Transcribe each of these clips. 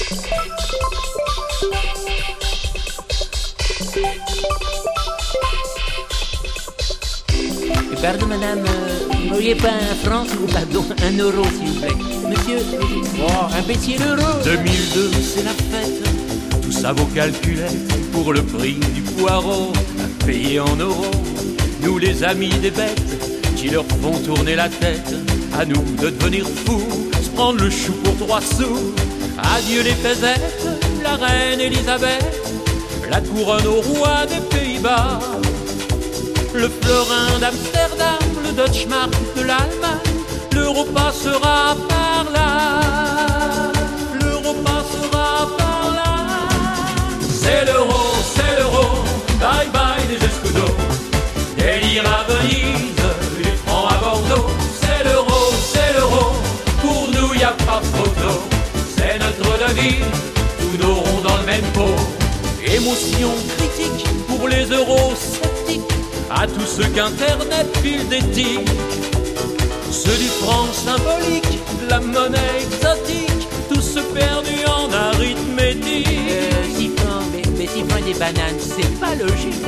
Pardon madame, vous n'auriez pas un franc, pardon, un euro s'il vous plaît. Monsieur, un petit euro. 2002 c'est la fête, tout ça vaut calculettes pour le prix du poireau à payer en euros. Nous les amis des bêtes qui leur font tourner la tête, à nous de devenir fous, se prendre le chou pour 3 sous. Adieu les faisettes, la reine Elisabeth, la couronne au roi des Pays-Bas, le florin d'Amsterdam, le Deutschmark de l'Allemagne, l'euro passera par là, l'euro passera par là. C'est l'euro, bye bye des escudos, des lires à Venise, du franc à Bordeaux. C'est l'euro, pour nous y a pas photo, c'est notre devise, tous nos ronds dans le même pot. Émotion critique pour les eurosceptiques, à tous ceux qu'Internet file d'éthique, ceux du franc symbolique, de la monnaie exotique, tous ceux perdus en arithmétique. 6 francs, mais 6 francs des bananes, c'est pas logique.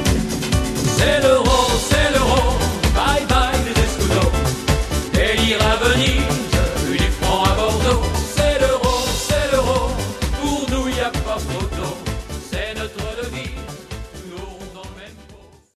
C'est l'euro, bye bye des escudos, des lires à Venise,